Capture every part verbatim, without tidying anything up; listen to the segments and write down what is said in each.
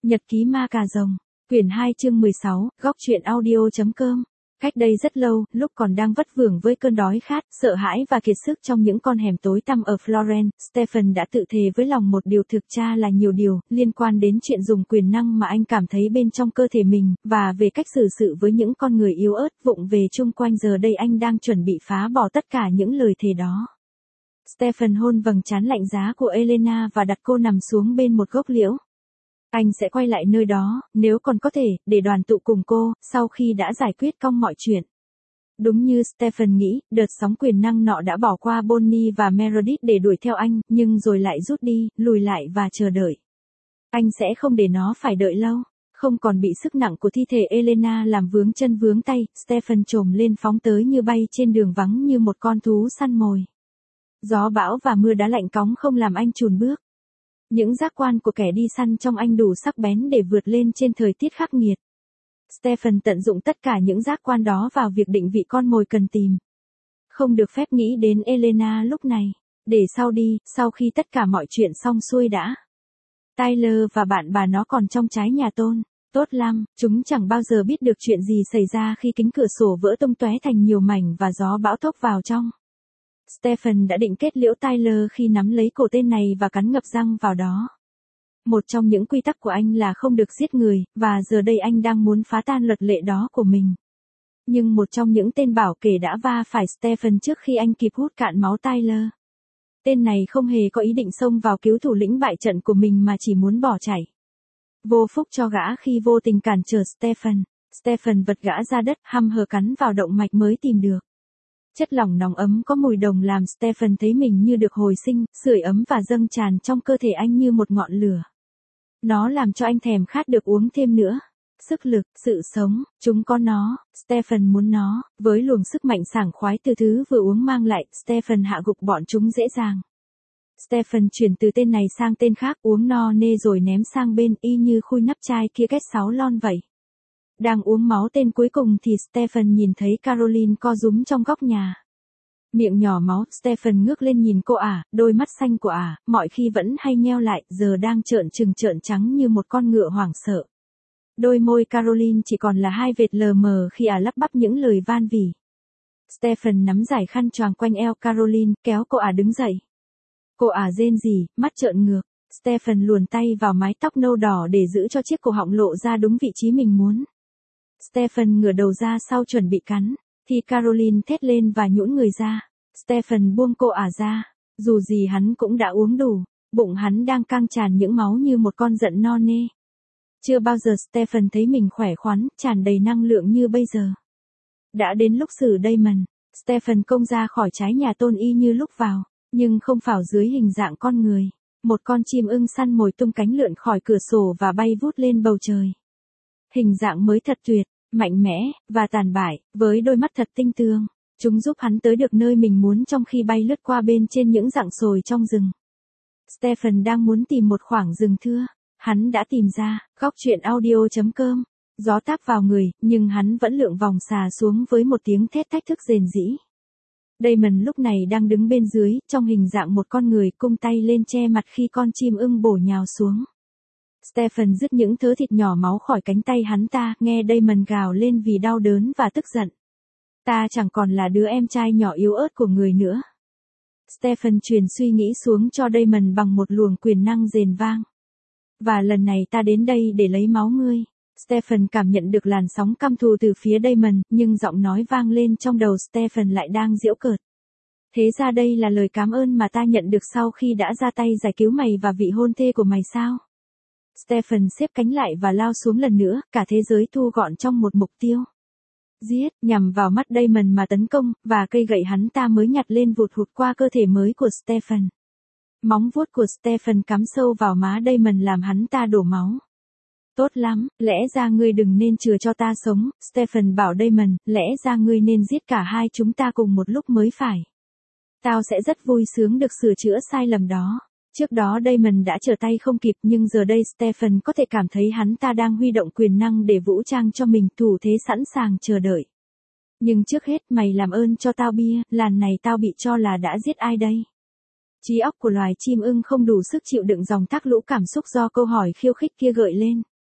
Nhật ký ma cà rồng, quyển hai chương mười sáu, góc truyện audio.com. Cách đây rất lâu, lúc còn đang vất vưởng với cơn đói khát, sợ hãi và kiệt sức trong những con hẻm tối tăm ở Florence, Stephen đã tự thề với lòng một điều thực ra là nhiều điều, liên quan đến chuyện dùng quyền năng mà anh cảm thấy bên trong cơ thể mình, và về cách xử sự với những con người yếu ớt vụng về chung quanh. Giờ đây anh đang chuẩn bị phá bỏ tất cả những lời thề đó. Stephen hôn vầng trán lạnh giá của Elena và đặt cô nằm xuống bên một gốc liễu. Anh sẽ quay lại nơi đó, nếu còn có thể, để đoàn tụ cùng cô, sau khi đã giải quyết xong mọi chuyện. Đúng như Stephen nghĩ, đợt sóng quyền năng nọ đã bỏ qua Bonnie và Meredith để đuổi theo anh, nhưng rồi lại rút đi, lùi lại và chờ đợi. Anh sẽ không để nó phải đợi lâu. Không còn bị sức nặng của thi thể Elena làm vướng chân vướng tay, Stephen trồm lên phóng tới như bay trên đường vắng như một con thú săn mồi. Gió bão và mưa đá lạnh cóng không làm anh chùn bước. Những giác quan của kẻ đi săn trong anh đủ sắc bén để vượt lên trên thời tiết khắc nghiệt. Stephen tận dụng tất cả những giác quan đó vào việc định vị con mồi cần tìm. Không được phép nghĩ đến Elena lúc này. Để sau đi, sau khi tất cả mọi chuyện xong xuôi đã. Tyler và bạn bà nó còn trong trái nhà tôn. Tốt lắm, chúng chẳng bao giờ biết được chuyện gì xảy ra khi kính cửa sổ vỡ tung tóe thành nhiều mảnh và gió bão thốc vào trong. Stephen đã định kết liễu Tyler khi nắm lấy cổ tên này và cắn ngập răng vào đó. Một trong những quy tắc của anh là không được giết người, và giờ đây anh đang muốn phá tan luật lệ đó của mình. Nhưng một trong những tên bảo kê đã va phải Stephen trước khi anh kịp hút cạn máu Tyler. Tên này không hề có ý định xông vào cứu thủ lĩnh bại trận của mình mà chỉ muốn bỏ chạy. Vô phúc cho gã khi vô tình cản trở Stephen. Stephen vật gã ra đất, hăm hở cắn vào động mạch mới tìm được. Chất lỏng nóng ấm có mùi đồng làm Stephen thấy mình như được hồi sinh, sưởi ấm và dâng tràn trong cơ thể anh như một ngọn lửa. Nó làm cho anh thèm khát được uống thêm nữa. Sức lực, sự sống, chúng có nó, Stephen muốn nó, với luồng sức mạnh sảng khoái từ thứ vừa uống mang lại, Stephen hạ gục bọn chúng dễ dàng. Stephen chuyển từ tên này sang tên khác, uống no nê rồi ném sang bên, y như khui nắp chai kia kết sáu lon vậy. Đang uống máu tên cuối cùng thì Stephen nhìn thấy Caroline co rúm trong góc nhà. Miệng nhỏ máu, Stephen ngước lên nhìn cô ả, đôi mắt xanh của ả, mọi khi vẫn hay nheo lại, giờ đang trợn trừng trợn trắng như một con ngựa hoảng sợ. Đôi môi Caroline chỉ còn là hai vệt lờ mờ khi ả lắp bắp những lời van vỉ. Stephen nắm giải khăn choàng quanh eo Caroline, kéo cô ả đứng dậy. Cô ả rên rỉ, mắt trợn ngược. Stephen luồn tay vào mái tóc nâu đỏ để giữ cho chiếc cổ họng lộ ra đúng vị trí mình muốn. Stephen ngửa đầu ra sau chuẩn bị cắn, thì Caroline thét lên và nhũn người ra. Stephen buông cô ả ra, dù gì hắn cũng đã uống đủ, bụng hắn đang căng tràn những máu như một con giận no nê. Chưa bao giờ Stephen thấy mình khỏe khoắn, tràn đầy năng lượng như bây giờ. Đã đến lúc xử Damon, Stephen công ra khỏi trái nhà tôn y như lúc vào, nhưng không phảo dưới hình dạng con người. Một con chim ưng săn mồi tung cánh lượn khỏi cửa sổ và bay vút lên bầu trời. Hình dạng mới thật tuyệt, mạnh mẽ, và tàn bại, với đôi mắt thật tinh tường. Chúng giúp hắn tới được nơi mình muốn trong khi bay lướt qua bên trên những rặng sồi trong rừng. Stephen đang muốn tìm một khoảng rừng thưa. Hắn đã tìm ra, góc truyện audio.com. Gió táp vào người, nhưng hắn vẫn lượn vòng xà xuống với một tiếng thét thách thức rền rĩ. Damon lúc này đang đứng bên dưới, trong hình dạng một con người, cung tay lên che mặt khi con chim ưng bổ nhào xuống. Stephen dứt những thớ thịt nhỏ máu khỏi cánh tay hắn ta, nghe Damon gào lên vì đau đớn và tức giận. Ta chẳng còn là đứa em trai nhỏ yếu ớt của người nữa. Stephen truyền suy nghĩ xuống cho Damon bằng một luồng quyền năng rền vang. Và lần này ta đến đây để lấy máu ngươi. Stephen cảm nhận được làn sóng căm thù từ phía Damon, nhưng giọng nói vang lên trong đầu Stephen lại đang giễu cợt. Thế ra đây là lời cảm ơn mà ta nhận được sau khi đã ra tay giải cứu mày và vị hôn thê của mày sao? Stephen xếp cánh lại và lao xuống lần nữa, cả thế giới thu gọn trong một mục tiêu. Giết, nhằm vào mắt Damon mà tấn công, và cây gậy hắn ta mới nhặt lên vụt hụt qua cơ thể mới của Stephen. Móng vuốt của Stephen cắm sâu vào má Damon làm hắn ta đổ máu. Tốt lắm, lẽ ra ngươi đừng nên chừa cho ta sống, Stephen bảo Damon, lẽ ra ngươi nên giết cả hai chúng ta cùng một lúc mới phải. Tao sẽ rất vui sướng được sửa chữa sai lầm đó. Trước đó Damon đã trở tay không kịp, nhưng giờ đây Stephen có thể cảm thấy hắn ta đang huy động quyền năng để vũ trang cho mình, thủ thế sẵn sàng chờ đợi. Nhưng trước hết mày làm ơn cho tao bia, lần này tao bị cho là đã giết ai đây? Trí óc của loài chim ưng không đủ sức chịu đựng dòng thác lũ cảm xúc do câu hỏi khiêu khích kia gợi lên.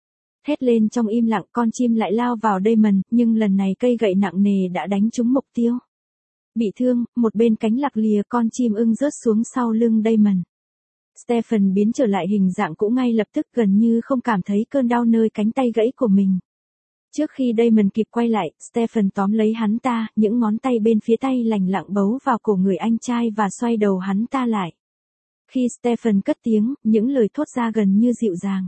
Thét lên trong im lặng, con chim lại lao vào Damon, nhưng lần này cây gậy nặng nề đã đánh trúng mục tiêu. Bị thương, một bên cánh lặc lìa, con chim ưng rớt xuống sau lưng Damon. Stephen biến trở lại hình dạng cũ ngay lập tức, gần như không cảm thấy cơn đau nơi cánh tay gãy của mình. Trước khi Damon kịp quay lại, Stephen tóm lấy hắn ta, những ngón tay bên phía tay lành lặng bấu vào cổ người anh trai và xoay đầu hắn ta lại. Khi Stephen cất tiếng, những lời thốt ra gần như dịu dàng.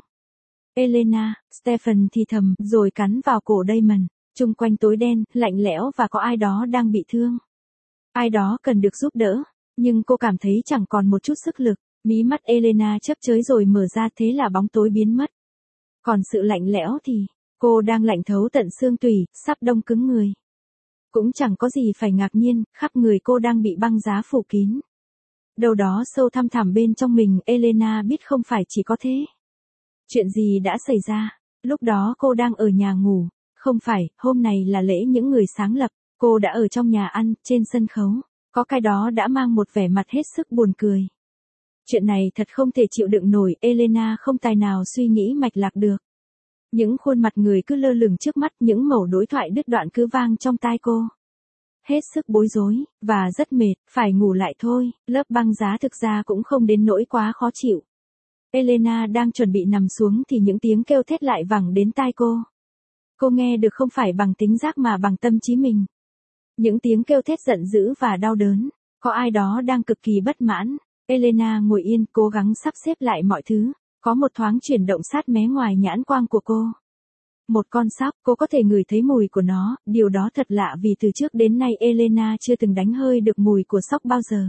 Elena, Stephen thì thầm, rồi cắn vào cổ Damon. Chung quanh tối đen, lạnh lẽo và có ai đó đang bị thương. Ai đó cần được giúp đỡ, nhưng cô cảm thấy chẳng còn một chút sức lực. Mí mắt Elena chớp chới rồi mở ra, thế là bóng tối biến mất. Còn sự lạnh lẽo thì, cô đang lạnh thấu tận xương tủy, sắp đông cứng người. Cũng chẳng có gì phải ngạc nhiên, khắp người cô đang bị băng giá phủ kín. Đâu đó sâu thăm thẳm bên trong mình, Elena biết không phải chỉ có thế. Chuyện gì đã xảy ra? Lúc đó cô đang ở nhà ngủ. Không phải, hôm này là lễ những người sáng lập. Cô đã ở trong nhà ăn, trên sân khấu. Có cái đó đã mang một vẻ mặt hết sức buồn cười. Chuyện này thật không thể chịu đựng nổi, Elena không tài nào suy nghĩ mạch lạc được. Những khuôn mặt người cứ lơ lửng trước mắt, những mẩu đối thoại đứt đoạn cứ vang trong tai cô. Hết sức bối rối, và rất mệt, phải ngủ lại thôi, lớp băng giá thực ra cũng không đến nỗi quá khó chịu. Elena đang chuẩn bị nằm xuống thì những tiếng kêu thét lại vẳng đến tai cô. Cô nghe được không phải bằng tính giác mà bằng tâm trí mình. Những tiếng kêu thét giận dữ và đau đớn, có ai đó đang cực kỳ bất mãn. Elena ngồi yên, cố gắng sắp xếp lại mọi thứ. Có một thoáng chuyển động sát mé ngoài nhãn quang của cô. Một con sóc, cô có thể ngửi thấy mùi của nó, điều đó thật lạ vì từ trước đến nay Elena chưa từng đánh hơi được mùi của sóc bao giờ.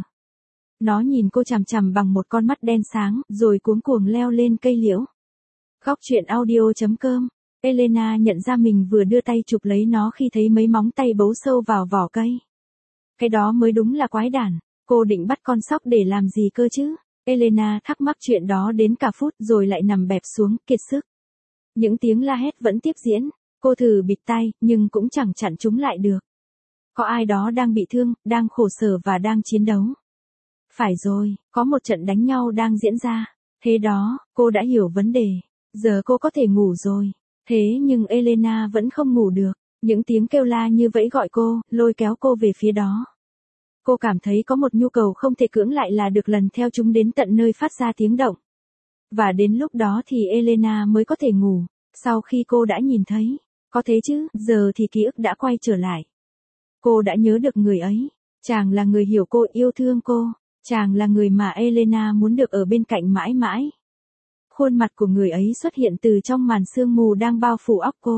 Nó nhìn cô chằm chằm bằng một con mắt đen sáng, rồi cuống cuồng leo lên cây liễu. Góc truyện audio chấm com. Elena nhận ra mình vừa đưa tay chụp lấy nó khi thấy mấy móng tay bấu sâu vào vỏ cây. Cái đó mới đúng là quái đản. Cô định bắt con sóc để làm gì cơ chứ? Elena thắc mắc chuyện đó đến cả phút rồi lại nằm bẹp xuống, kiệt sức. Những tiếng la hét vẫn tiếp diễn. Cô thử bịt tai, nhưng cũng chẳng chặn chúng lại được. Có ai đó đang bị thương, đang khổ sở và đang chiến đấu. Phải rồi, có một trận đánh nhau đang diễn ra. Thế đó, cô đã hiểu vấn đề. Giờ cô có thể ngủ rồi. Thế nhưng Elena vẫn không ngủ được. Những tiếng kêu la như vẫy gọi cô, lôi kéo cô về phía đó. Cô cảm thấy có một nhu cầu không thể cưỡng lại là được lần theo chúng đến tận nơi phát ra tiếng động. Và đến lúc đó thì Elena mới có thể ngủ. Sau khi cô đã nhìn thấy. Có thế chứ, giờ thì ký ức đã quay trở lại. Cô đã nhớ được người ấy. Chàng là người hiểu cô, yêu thương cô. Chàng là người mà Elena muốn được ở bên cạnh mãi mãi. Khuôn mặt của người ấy xuất hiện từ trong màn sương mù đang bao phủ óc cô.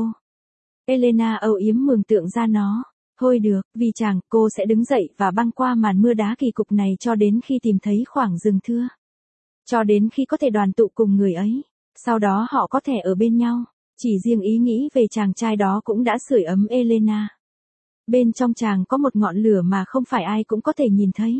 Elena âu yếm mường tượng ra nó. Thôi được, vì chàng, cô sẽ đứng dậy và băng qua màn mưa đá kỳ cục này cho đến khi tìm thấy khoảng rừng thưa. Cho đến khi có thể đoàn tụ cùng người ấy. Sau đó họ có thể ở bên nhau. Chỉ riêng ý nghĩ về chàng trai đó cũng đã sưởi ấm Elena. Bên trong chàng có một ngọn lửa mà không phải ai cũng có thể nhìn thấy.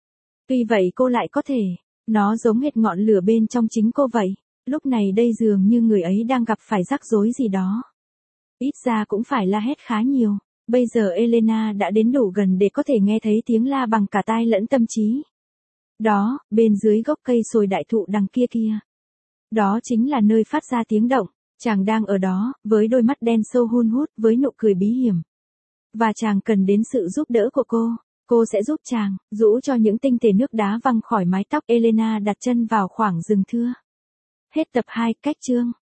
Tuy vậy cô lại có thể. Nó giống hệt ngọn lửa bên trong chính cô vậy. Lúc này đây dường như người ấy đang gặp phải rắc rối gì đó. Ít ra cũng phải la hét khá nhiều. Bây giờ Elena đã đến đủ gần để có thể nghe thấy tiếng la bằng cả tai lẫn tâm trí. Đó, bên dưới gốc cây sồi đại thụ đằng kia kia. Đó chính là nơi phát ra tiếng động. Chàng đang ở đó, với đôi mắt đen sâu hun hút, với nụ cười bí hiểm. Và chàng cần đến sự giúp đỡ của cô. Cô sẽ giúp chàng, rũ cho những tinh thể nước đá văng khỏi mái tóc. Elena đặt chân vào khoảng rừng thưa. Hết tập hai, cách chương.